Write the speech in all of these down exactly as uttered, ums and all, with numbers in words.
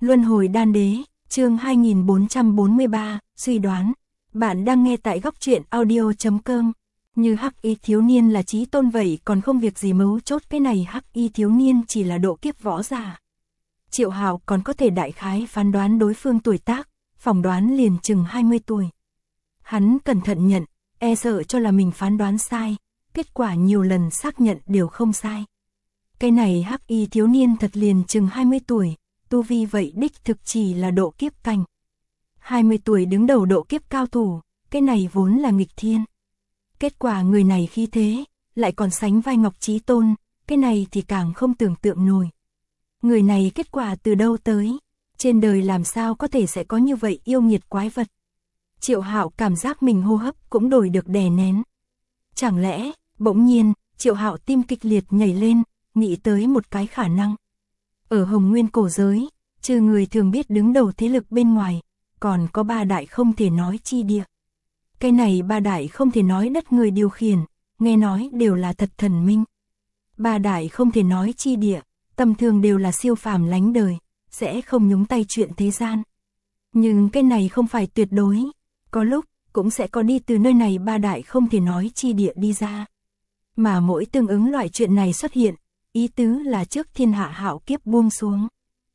Luân hồi đan đế, chương hai nghìn bốn trăm bốn mươi ba, suy đoán. Bạn đang nghe tại góc truyện audio chấm com. Như hắc y thiếu niên là chí tôn vậy còn không việc gì mấu chốt, cái này hắc y thiếu niên chỉ là độ kiếp võ giả. Triệu Hạo còn có thể đại khái phán đoán đối phương tuổi tác, phỏng đoán liền chừng hai mươi tuổi. Hắn cẩn thận nhận, e sợ cho là mình phán đoán sai, kết quả nhiều lần xác nhận đều không sai. Cái này hắc y thiếu niên thật liền chừng hai mươi tuổi, tu vi vậy đích thực chỉ là độ kiếp cảnh. hai mươi tuổi đứng đầu độ kiếp cao thủ, cái này vốn là nghịch thiên. Kết quả người này khi thế, lại còn sánh vai Ngọc Chí Tôn, cái này thì càng không tưởng tượng nổi. Người này kết quả từ đâu tới, trên đời làm sao có thể sẽ có như vậy yêu nghiệt quái vật. Triệu Hạo cảm giác mình hô hấp cũng đổi được đè nén. Chẳng lẽ, bỗng nhiên, Triệu Hạo tim kịch liệt nhảy lên, nghĩ tới một cái khả năng. Ở Hồng Nguyên cổ giới, trừ người thường biết đứng đầu thế lực bên ngoài, còn có ba đại không thể nói chi địa. Cái này ba đại không thể nói đất người điều khiển, nghe nói đều là thật thần minh. Ba đại không thể nói chi địa, tầm thường đều là siêu phàm lánh đời, sẽ không nhúng tay chuyện thế gian. Nhưng cái này không phải tuyệt đối, có lúc cũng sẽ có đi từ nơi này ba đại không thể nói chi địa đi ra. Mà mỗi tương ứng loại chuyện này xuất hiện, ý tứ là trước thiên hạ hạo kiếp buông xuống.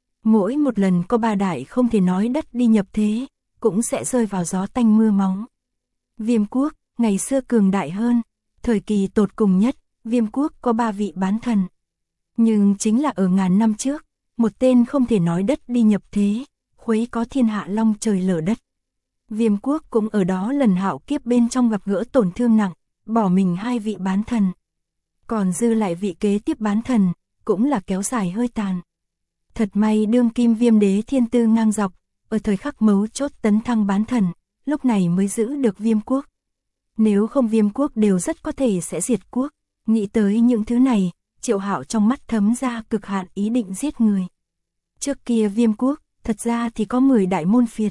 Mỗi một lần có ba đại không thể nói đất đi nhập thế, cũng sẽ rơi vào gió tanh mưa máu. Viêm quốc, ngày xưa cường đại hơn, thời kỳ tột cùng nhất, Viêm quốc có ba vị bán thần. Nhưng chính là ở ngàn năm trước, một tên không thể nói đất đi nhập thế, khuấy có thiên hạ long trời lở đất. Viêm quốc cũng ở đó lần hạo kiếp bên trong gặp gỡ tổn thương nặng, bỏ mình hai vị bán thần. Còn dư lại vị kế tiếp bán thần, cũng là kéo dài hơi tàn. Thật may đương kim Viêm đế thiên tư ngang dọc, ở thời khắc mấu chốt tấn thăng bán thần, lúc này mới giữ được Viêm quốc. Nếu không Viêm quốc đều rất có thể sẽ diệt quốc. Nghĩ tới những thứ này, Triệu Hạo trong mắt thấm ra cực hạn ý định giết người. Trước kia Viêm quốc, thật ra thì có mười đại môn phiệt.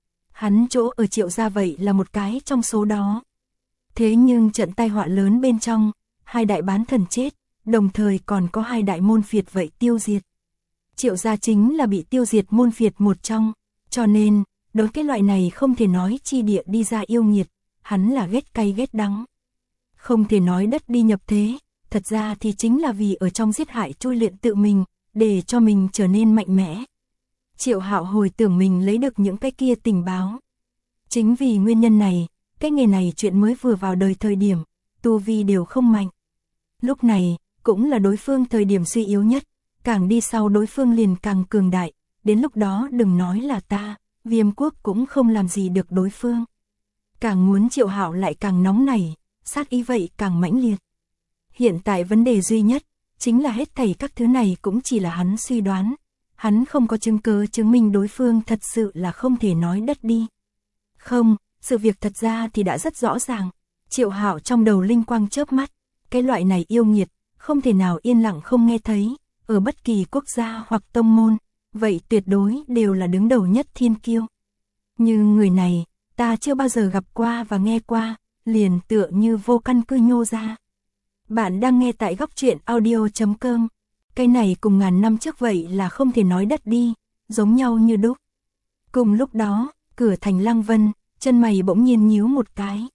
Hắn chỗ ở Triệu gia vậy là một cái trong số đó. Thế nhưng trận tai họa lớn bên trong, hai đại bán thần chết, đồng thời còn có hai đại môn phiệt vậy tiêu diệt. Triệu gia chính là bị tiêu diệt môn phiệt một trong, cho nên, đối cái loại này không thể nói chi địa đi ra yêu nghiệt, hắn là ghét cay ghét đắng. Không thể nói đất đi nhập thế, thật ra thì chính là vì ở trong giết hại chui luyện tự mình, để cho mình trở nên mạnh mẽ. Triệu Hạo hồi tưởng mình lấy được những cái kia tình báo. Chính vì nguyên nhân này, cái nghề này chuyện mới vừa vào đời thời điểm, tu vi đều không mạnh. Lúc này, cũng là đối phương thời điểm suy yếu nhất, càng đi sau đối phương liền càng cường đại, đến lúc đó đừng nói là ta, Viêm quốc cũng không làm gì được đối phương. Càng muốn Triệu Hạo lại càng nóng nảy, sát ý vậy càng mãnh liệt. Hiện tại vấn đề duy nhất, chính là hết thảy các thứ này cũng chỉ là hắn suy đoán. Hắn không có chứng cứ chứng minh đối phương thật sự là không thể nói đất đi. Không, sự việc thật ra thì đã rất rõ ràng. Triệu Hạo trong đầu linh quang chớp mắt, cái loại này yêu nghiệt, không thể nào yên lặng không nghe thấy, ở bất kỳ quốc gia hoặc tông môn, vậy tuyệt đối đều là đứng đầu nhất thiên kiêu. Nhưng người này, ta chưa bao giờ gặp qua và nghe qua, liền tựa như vô căn cứ nhô ra. Bạn đang nghe tại góc truyện audio chấm com. Cái này cùng ngàn năm trước vậy là không thể nói đất đi, giống nhau như đúc. Cùng lúc đó, cửa thành Lăng Vân, chân mày bỗng nhiên nhíu một cái.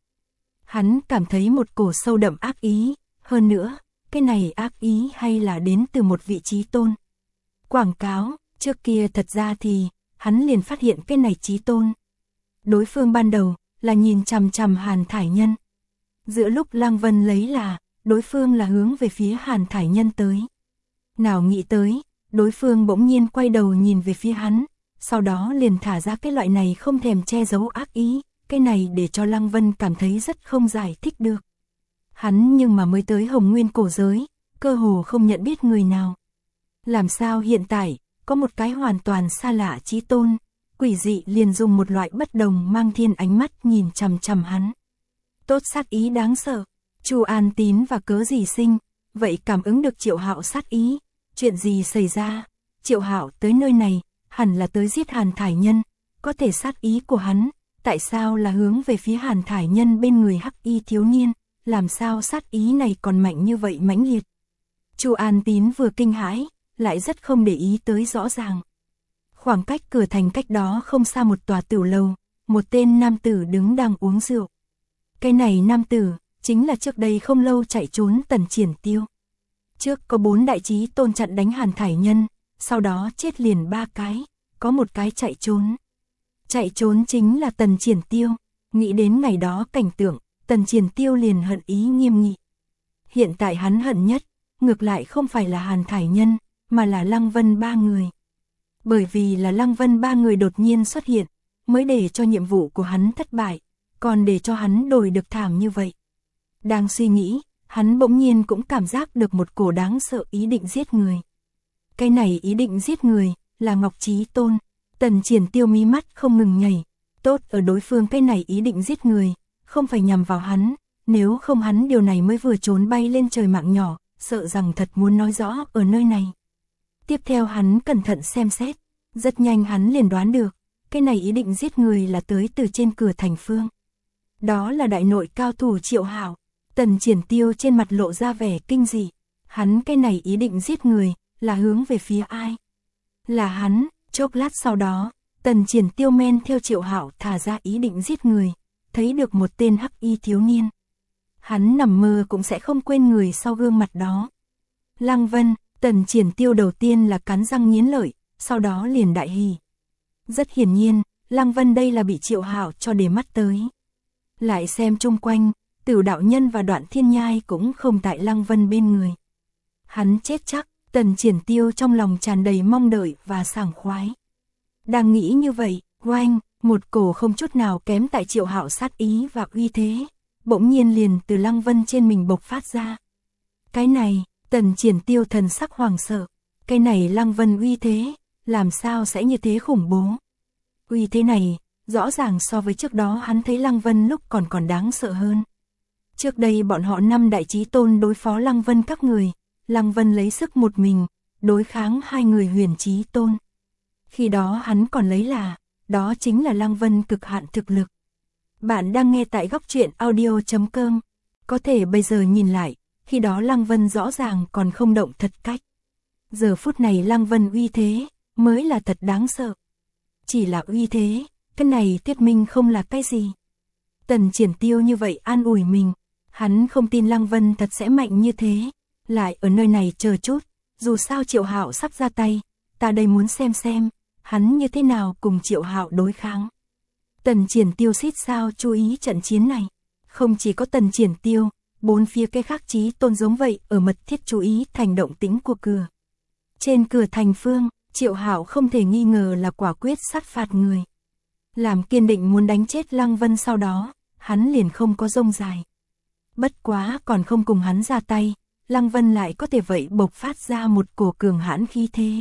Hắn cảm thấy một cổ sâu đậm ác ý, hơn nữa, cái này ác ý hay là đến từ một vị chí tôn. Quảng cáo, trước kia thật ra thì, hắn liền phát hiện cái này chí tôn. Đối phương ban đầu, là nhìn chằm chằm Hàn Thải Nhân. Giữa lúc Lăng Vân lấy là, đối phương là hướng về phía Hàn Thải Nhân tới. Nào nghĩ tới, đối phương bỗng nhiên quay đầu nhìn về phía hắn, sau đó liền thả ra cái loại này không thèm che giấu ác ý, cái này để cho Lăng Vân cảm thấy rất không giải thích được. Hắn nhưng mà mới tới Hồng Nguyên cổ giới, cơ hồ không nhận biết người nào. Làm sao hiện tại, có một cái hoàn toàn xa lạ chí tôn, quỷ dị liền dùng một loại bất đồng mang thiên ánh mắt nhìn chằm chằm hắn. Tốt sát ý đáng sợ, Chu An Tín và Cớ Gì Sinh, vậy cảm ứng được Triệu Hạo sát ý. Chuyện gì xảy ra? Triệu Hạo tới nơi này, hẳn là tới giết Hàn Thải Nhân, có thể sát ý của hắn, tại sao là hướng về phía Hàn Thải Nhân bên người hắc y thiếu niên, làm sao sát ý này còn mạnh như vậy mãnh liệt? Chu An Tín vừa kinh hãi, lại rất không để ý tới rõ ràng. Khoảng cách cửa thành cách đó không xa một tòa tửu lầu, một tên nam tử đứng đang uống rượu. Cái này nam tử, chính là trước đây không lâu chạy trốn Tần Triển Tiêu. Trước có bốn đại chí tôn chặn đánh Hàn Thải Nhân, sau đó chết liền ba cái, có một cái chạy trốn. Chạy trốn chính là Tần Triển Tiêu, nghĩ đến ngày đó cảnh tượng, Tần Triển Tiêu liền hận ý nghiêm nghị. Hiện tại hắn hận nhất, ngược lại không phải là Hàn Thải Nhân, mà là Lăng Vân ba người. Bởi vì là Lăng Vân ba người đột nhiên xuất hiện, mới để cho nhiệm vụ của hắn thất bại, còn để cho hắn đổi được thảm như vậy. Đang suy nghĩ, hắn bỗng nhiên cũng cảm giác được một cổ đáng sợ ý định giết người. Cái này ý định giết người, là Ngọc Chí Tôn. Tần Triển Tiêu mí mắt không ngừng nhảy, tốt ở đối phương cái này ý định giết người, không phải nhằm vào hắn, nếu không hắn điều này mới vừa trốn bay lên trời mạng nhỏ, sợ rằng thật muốn nói rõ ở nơi này. Tiếp theo hắn cẩn thận xem xét, rất nhanh hắn liền đoán được, cái này ý định giết người là tới từ trên cửa thành phương. Đó là đại nội cao thủ Triệu Hạo. Tần Triển Tiêu trên mặt lộ ra vẻ kinh dị, hắn cái này ý định giết người, là hướng về phía ai? Là hắn. Chốc lát sau đó, Tần Triển Tiêu men theo Triệu Hạo thả ra ý định giết người, thấy được một tên hắc y thiếu niên. Hắn nằm mơ cũng sẽ không quên người sau gương mặt đó. Lăng Vân. Tần Triển Tiêu đầu tiên là cắn răng nghiến lợi, sau đó liền đại hỉ. Rất hiển nhiên, Lăng Vân đây là bị Triệu Hạo cho để mắt tới. Lại xem chung quanh, Tửu đạo nhân và Đoạn Thiên Nhai cũng không tại Lăng Vân bên người. Hắn chết chắc. Tần Triển Tiêu trong lòng tràn đầy mong đợi và sảng khoái. Đang nghĩ như vậy, oanh, một cổ không chút nào kém tại Triệu Hạo sát ý và uy thế, bỗng nhiên liền từ Lăng Vân trên mình bộc phát ra. Cái này, Tần Triển Tiêu thần sắc hoàng sợ, cái này Lăng Vân uy thế, làm sao sẽ như thế khủng bố. Uy thế này, rõ ràng so với trước đó hắn thấy Lăng Vân lúc còn còn đáng sợ hơn. Trước đây bọn họ năm đại chí tôn đối phó Lăng Vân các người, Lăng Vân lấy sức một mình, đối kháng hai người huyền chí tôn. Khi đó hắn còn lấy là, đó chính là Lăng Vân cực hạn thực lực. Bạn đang nghe tại góc truyện audio chấm com. Có thể bây giờ nhìn lại, khi đó Lăng Vân rõ ràng còn không động thật cách. Giờ phút này Lăng Vân uy thế, mới là thật đáng sợ. Chỉ là uy thế, cái này thuyết minh không là cái gì. Tần Triển Tiêu như vậy an ủi mình, hắn không tin Lăng Vân thật sẽ mạnh như thế. Lại ở nơi này chờ chút, dù sao Triệu Hạo sắp ra tay, ta đây muốn xem xem, hắn như thế nào cùng Triệu Hạo đối kháng. Tần Triển Tiêu xít sao chú ý trận chiến này, không chỉ có Tần Triển Tiêu, bốn phía cái khác chí tôn giống vậy ở mật thiết chú ý thành động tĩnh của cửa. Trên cửa thành phương, Triệu Hạo không thể nghi ngờ là quả quyết sát phạt người. Làm kiên định muốn đánh chết Lăng Vân sau đó, hắn liền không có rông dài. Bất quá còn không cùng hắn ra tay. Lăng Vân lại có thể vậy bộc phát ra một cổ cường hãn khí thế.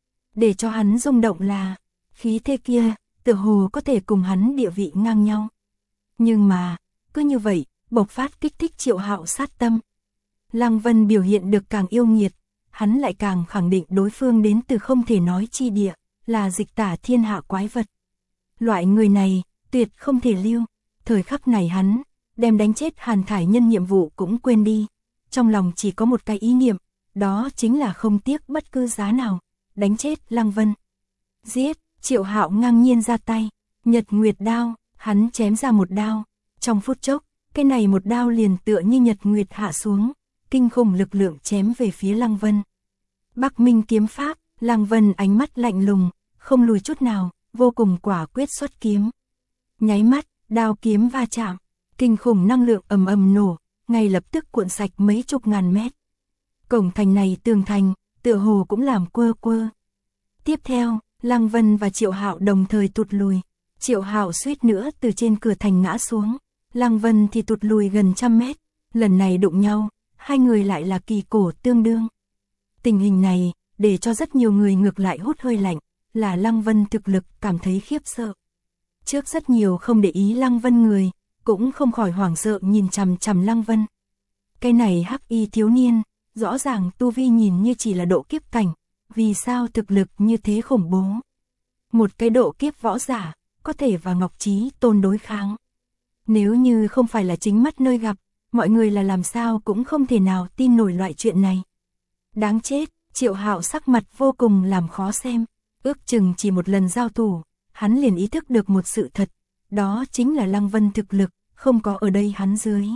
Để cho hắn rung động là, khí thế kia, tựa hồ có thể cùng hắn địa vị ngang nhau. Nhưng mà, cứ như vậy, bộc phát kích thích Triệu Hạo sát tâm. Lăng Vân biểu hiện được càng yêu nghiệt, hắn lại càng khẳng định đối phương đến từ không thể nói chi địa, là dịch tả thiên hạ quái vật. Loại người này, tuyệt không thể lưu. Thời khắc này hắn, đem đánh chết Hàn Thải Nhân nhiệm vụ cũng quên đi. Trong lòng chỉ có một cái ý niệm, đó chính là không tiếc bất cứ giá nào, đánh chết Lăng Vân. Giết, Triệu Hạo ngang nhiên ra tay, Nhật Nguyệt đao, hắn chém ra một đao. Trong phút chốc, cái này một đao liền tựa như Nhật Nguyệt hạ xuống, kinh khủng lực lượng chém về phía Lăng Vân. Bắc Minh kiếm pháp, Lăng Vân ánh mắt lạnh lùng, không lùi chút nào, vô cùng quả quyết xuất kiếm. Nháy mắt, đao kiếm va chạm, kinh khủng năng lượng ầm ầm nổ, ngay lập tức cuộn sạch mấy chục ngàn mét. Cổng thành này tường thành, tựa hồ cũng làm quơ quơ. Tiếp theo, Lăng Vân và Triệu Hạo đồng thời tụt lùi. Triệu Hạo suýt nữa từ trên cửa thành ngã xuống. Lăng Vân thì tụt lùi gần trăm mét. Lần này đụng nhau, hai người lại là kỳ cổ tương đương. Tình hình này, để cho rất nhiều người ngược lại hút hơi lạnh, là Lăng Vân thực lực cảm thấy khiếp sợ. Trước rất nhiều không để ý Lăng Vân người, cũng không khỏi hoảng sợ nhìn chằm chằm Lăng Vân. Cái này hắc y thiếu niên, rõ ràng tu vi nhìn như chỉ là độ kiếp cảnh, vì sao thực lực như thế khủng bố. Một cái độ kiếp võ giả, có thể và Ngọc Chí Tôn đối kháng. Nếu như không phải là chính mắt nơi gặp, mọi người là làm sao cũng không thể nào tin nổi loại chuyện này. Đáng chết, Triệu Hạo sắc mặt vô cùng làm khó xem. Ước chừng chỉ một lần giao thủ, hắn liền ý thức được một sự thật, đó chính là Lăng Vân thực lực, không có ở đây hắn dưới.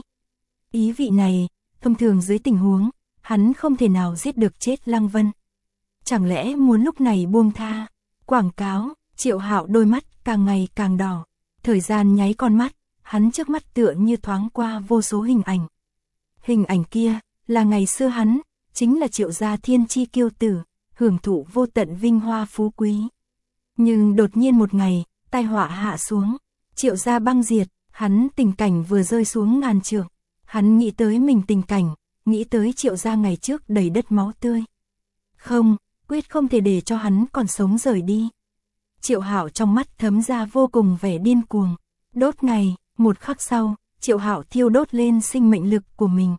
Ý vị này, thông thường dưới tình huống, hắn không thể nào giết được chết Lăng Vân. Chẳng lẽ muốn lúc này buông tha? Quảng cáo, Triệu Hạo đôi mắt càng ngày càng đỏ. Thời gian nháy con mắt, hắn trước mắt tựa như thoáng qua vô số hình ảnh. Hình ảnh kia, là ngày xưa hắn, chính là Triệu gia thiên chi kiêu tử, hưởng thụ vô tận vinh hoa phú quý. Nhưng đột nhiên một ngày, tai họa hạ xuống, Triệu gia băng diệt, hắn tình cảnh vừa rơi xuống ngàn trượng. Hắn nghĩ tới mình tình cảnh, nghĩ tới Triệu gia ngày trước đầy đất máu tươi. Không, quyết không thể để cho hắn còn sống rời đi. Triệu Hạo trong mắt thấm ra vô cùng vẻ điên cuồng. Đốt ngày, một khắc sau, Triệu Hạo thiêu đốt lên sinh mệnh lực của mình.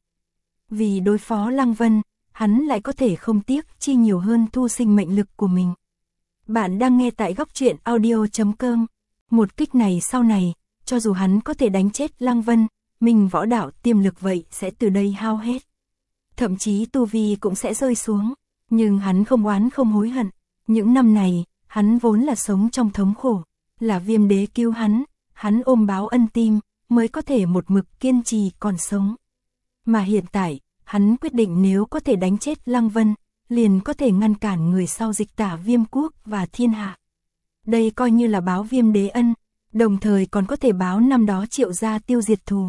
Vì đối phó Lăng Vân, hắn lại có thể không tiếc chi nhiều hơn thu sinh mệnh lực của mình. Bạn đang nghe tại góc truyện audio chấm com. Một kích này sau này, cho dù hắn có thể đánh chết Lăng Vân, mình võ đạo tiềm lực vậy sẽ từ đây hao hết. Thậm chí tu vi cũng sẽ rơi xuống. Nhưng hắn không oán không hối hận. Những năm này, hắn vốn là sống trong thống khổ. Là Viêm Đế cứu hắn, hắn ôm báo ân tim, mới có thể một mực kiên trì còn sống. Mà hiện tại, hắn quyết định nếu có thể đánh chết Lăng Vân, liền có thể ngăn cản người sau dịch tả Viêm Quốc và thiên hạ. Đây coi như là báo Viêm Đế ân, đồng thời còn có thể báo năm đó Triệu gia tiêu diệt thù.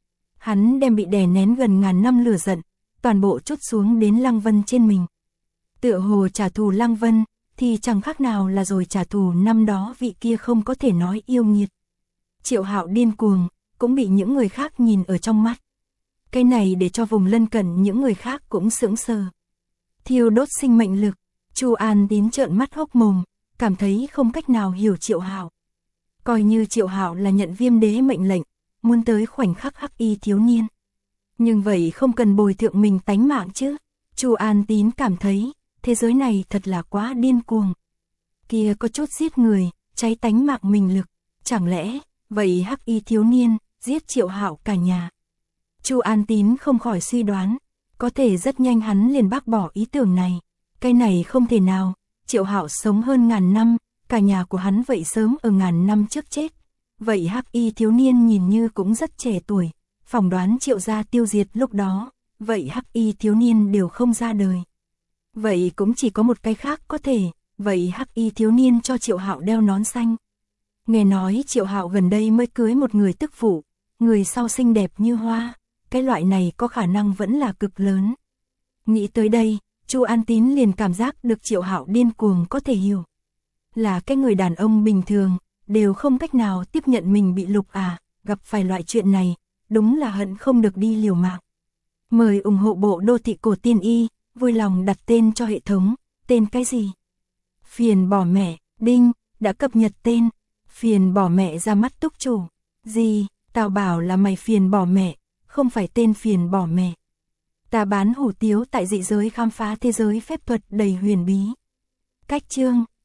Hắn đem bị đè nén gần ngàn năm lửa giận, toàn bộ trút xuống đến Lăng Vân trên mình. Tựa hồ trả thù Lăng Vân, thì chẳng khác nào là rồi trả thù năm đó vị kia không có thể nói yêu nghiệt. Triệu Hạo điên cuồng, cũng bị những người khác nhìn ở trong mắt. Cái này để cho vùng lân cận những người khác cũng sững sờ. Thiêu đốt sinh mệnh lực, Chu An Tín trợn mắt hốc mồm, cảm thấy không cách nào hiểu Triệu Hạo. Coi như Triệu Hạo là nhận Viêm Đế mệnh lệnh, muốn tới khoảnh khắc hắc y thiếu niên. Nhưng vậy không cần bồi thượng mình tánh mạng chứ. Chu An Tín cảm thấy, thế giới này thật là quá điên cuồng. Kia có chút giết người, cháy tánh mạng mình lực. Chẳng lẽ, vậy hắc y thiếu niên, giết Triệu Hạo cả nhà. Chu An Tín không khỏi suy đoán, có thể rất nhanh hắn liền bác bỏ ý tưởng này. Cái này không thể nào, Triệu Hạo sống hơn ngàn năm, cả nhà của hắn vậy sớm ở ngàn năm trước chết. Vậy hắc y thiếu niên nhìn như cũng rất trẻ tuổi, phỏng đoán Triệu gia tiêu diệt lúc đó, vậy hắc y thiếu niên đều không ra đời. Vậy cũng chỉ có một cái khác có thể, vậy hắc y thiếu niên cho Triệu Hạo đeo nón xanh. Nghe nói Triệu Hạo gần đây mới cưới một người tức phụ, người sau xinh đẹp như hoa, cái loại này có khả năng vẫn là cực lớn. Nghĩ tới đây, Chu An Tín liền cảm giác được Triệu Hạo điên cuồng có thể hiểu. Là cái người đàn ông bình thường, đều không cách nào tiếp nhận mình bị lục à, gặp phải loại chuyện này, đúng là hận không được đi liều mạng. Mời ủng hộ bộ đô thị cổ tiên y, vui lòng đặt tên cho hệ thống, tên cái gì? Phiền bỏ mẹ, đinh, đã cập nhật tên, phiền bỏ mẹ ra mắt túc chủ. Gì, tao bảo là mày phiền bỏ mẹ, không phải tên phiền bỏ mẹ. Ta bán hủ tiếu tại dị giới khám phá thế giới phép thuật đầy huyền bí. Cách chương